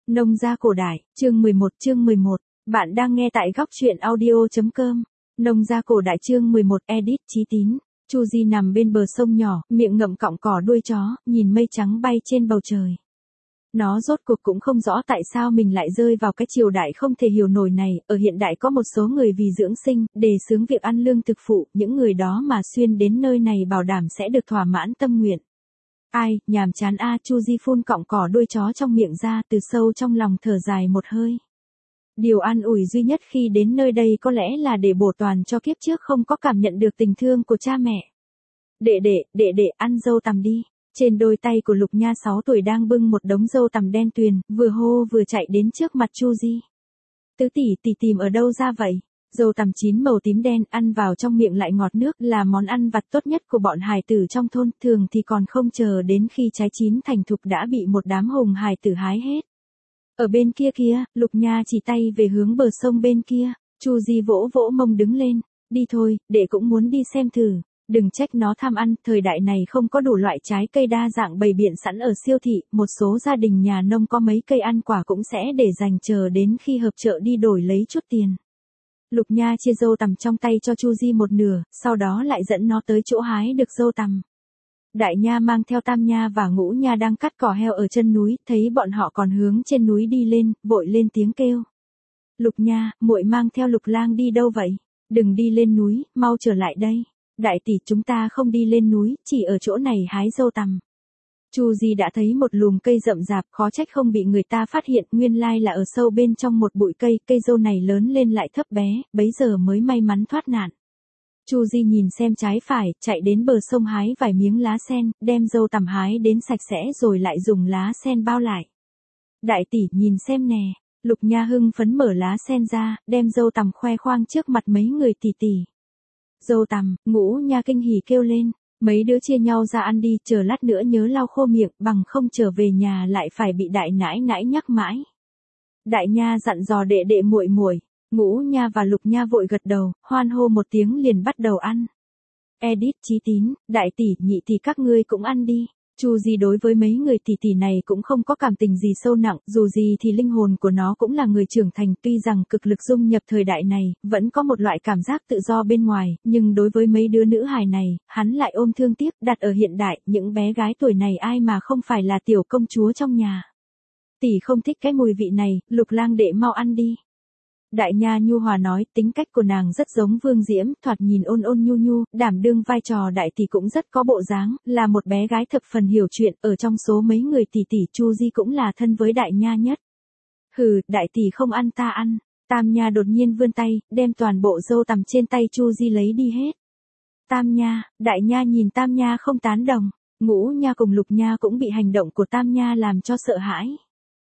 Nông gia cổ đại, chương 11. Bạn đang nghe tại góc truyện audio.com. Nông gia cổ đại chương 11 edit Chí Tín. Chu Di nằm bên bờ sông nhỏ, miệng ngậm cọng cỏ đuôi chó, nhìn mây trắng bay trên bầu trời. Nó rốt cuộc cũng không rõ tại sao mình lại rơi vào cái triều đại không thể hiểu nổi này. Ở hiện đại có một số người vì dưỡng sinh, đề xướng việc ăn lương thực phụ, những người đó mà xuyên đến nơi này bảo đảm sẽ được thỏa mãn tâm nguyện. Ai, nhàm chán a. Chu Di phun cọng cỏ đuôi chó trong miệng ra, từ sâu trong lòng thở dài một hơi. Điều an ủi duy nhất khi đến nơi đây có lẽ là để bổ toàn cho kiếp trước không có cảm nhận được tình thương của cha mẹ. Đệ, ăn dâu tằm đi. Trên đôi tay của Lục Nha 6 tuổi đang bưng một đống dâu tằm đen tuyền, vừa hô vừa chạy đến trước mặt Chu Di. Tứ tỷ tìm ở đâu ra vậy? Dâu tằm chín màu tím đen, ăn vào trong miệng lại ngọt nước, là món ăn vặt tốt nhất của bọn hài tử trong thôn, thường thì còn không chờ đến khi trái chín thành thục đã bị một đám hùng hài tử hái hết. Ở bên kia kia, Lục Nha chỉ tay về hướng bờ sông bên kia. Chu Di vỗ vỗ mông đứng lên. Đi thôi, đệ cũng muốn đi xem thử. Đừng trách nó tham ăn, thời đại này không có đủ loại trái cây đa dạng bày biện sẵn ở siêu thị, một số gia đình nhà nông có mấy cây ăn quả cũng sẽ để dành chờ đến khi hợp chợ đi đổi lấy chút tiền. Lục Nha chia dâu tằm trong tay cho Chu Di một nửa, sau đó lại dẫn nó tới chỗ hái được dâu tằm. Đại Nha mang theo Tam Nha và Ngũ Nha đang cắt cỏ heo ở chân núi, thấy bọn họ còn hướng trên núi đi lên, vội lên tiếng kêu. Lục Nha, muội mang theo Lục Lang đi đâu vậy? Đừng đi lên núi, mau trở lại đây. Đại tỷ, chúng ta không đi lên núi, chỉ ở chỗ này hái dâu tằm. Chu Di đã thấy một lùm cây rậm rạp, khó trách không bị người ta phát hiện, nguyên lai là ở sâu bên trong một bụi cây, cây dâu này lớn lên lại thấp bé, bấy giờ mới may mắn thoát nạn. Chu Di nhìn xem trái phải, chạy đến bờ sông hái vài miếng lá sen, đem dâu tằm hái đến sạch sẽ rồi lại dùng lá sen bao lại. Đại tỷ, nhìn xem nè. Lục Nha hưng phấn mở lá sen ra, đem dâu tằm khoe khoang trước mặt mấy người tỷ. Dâu tằm, Ngũ Nha kinh hỉ kêu lên. Mấy đứa chia nhau ra ăn đi, chờ lát nữa nhớ lau khô miệng, bằng không trở về nhà lại phải bị đại nãi nãi nhắc mãi. Đại Nha dặn dò đệ muội. Ngũ Nha và Lục Nha vội gật đầu, hoan hô một tiếng liền bắt đầu ăn. Edit Chí Tín, đại tỷ, nhị tỷ các ngươi cũng ăn đi. Chu Di đối với mấy người tỷ này cũng không có cảm tình gì sâu nặng, dù gì thì linh hồn của nó cũng là người trưởng thành, tuy rằng cực lực dung nhập thời đại này, vẫn có một loại cảm giác tự do bên ngoài, nhưng đối với mấy đứa nữ hài này, hắn lại ôm thương tiếc, đặt ở hiện đại, những bé gái tuổi này ai mà không phải là tiểu công chúa trong nhà. Tỷ không thích cái mùi vị này, Lục Lang đệ mau ăn đi. Đại Nha nhu hòa nói, tính cách của nàng rất giống Vương Diễm, thoạt nhìn ôn nhu, đảm đương vai trò đại tỷ cũng rất có bộ dáng, là một bé gái thập phần hiểu chuyện, ở trong số mấy người tỷ Chu Di cũng là thân với Đại Nha nhất. Hừ, đại tỷ không ăn ta ăn. Tam Nha đột nhiên vươn tay, đem toàn bộ dâu tằm trên tay Chu Di lấy đi hết. Tam Nha, Đại Nha nhìn Tam Nha không tán đồng, Ngũ Nha cùng Lục Nha cũng bị hành động của Tam Nha làm cho sợ hãi.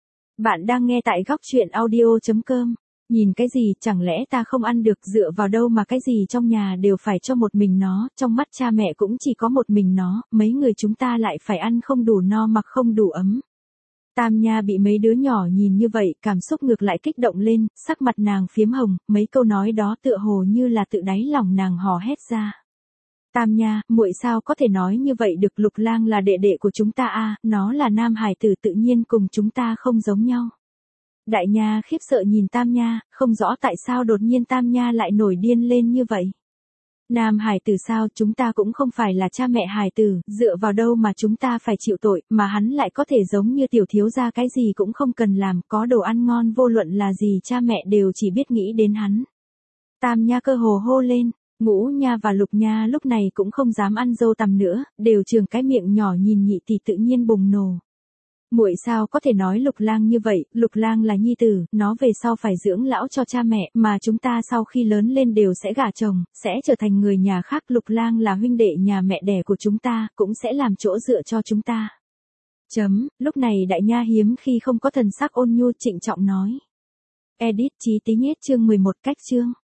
Bạn đang nghe tại góc truyện audio.com. Nhìn cái gì, chẳng lẽ ta không ăn được, dựa vào đâu mà cái gì trong nhà đều phải cho một mình nó, trong mắt cha mẹ cũng chỉ có một mình nó, mấy người chúng ta lại phải ăn không đủ no mặc không đủ ấm. Tam Nha bị mấy đứa nhỏ nhìn như vậy, cảm xúc ngược lại kích động lên, sắc mặt nàng phiếm hồng, mấy câu nói đó tựa hồ như là tự đáy lòng nàng hò hét ra. Tam Nha, muội sao có thể nói như vậy được, Lục Lang là đệ của chúng ta a, nó là nam hài tử tự nhiên cùng chúng ta không giống nhau. Đại Nha khiếp sợ nhìn Tam Nha, không rõ tại sao đột nhiên Tam Nha lại nổi điên lên như vậy. Nam hài tử sao, chúng ta cũng không phải là cha mẹ hài tử, dựa vào đâu mà chúng ta phải chịu tội, mà hắn lại có thể giống như tiểu thiếu gia cái gì cũng không cần làm, có đồ ăn ngon vô luận là gì cha mẹ đều chỉ biết nghĩ đến hắn. Tam Nha cơ hồ hô lên, Ngũ Nha và Lục Nha lúc này cũng không dám ăn dâu tằm nữa, đều trừng cái miệng nhỏ nhìn nhị tỷ tự nhiên bùng nổ. Muội sao có thể nói Lục Lang như vậy, Lục Lang là nhi tử, nó về sau phải dưỡng lão cho cha mẹ, mà chúng ta sau khi lớn lên đều sẽ gả chồng, sẽ trở thành người nhà khác, Lục Lang là huynh đệ nhà mẹ đẻ của chúng ta, cũng sẽ làm chỗ dựa cho chúng ta. Lúc này Đại Nha hiếm khi không có thần sắc ôn nhu trịnh trọng nói. Edit Chí Tín nhét chương 11 cách chương.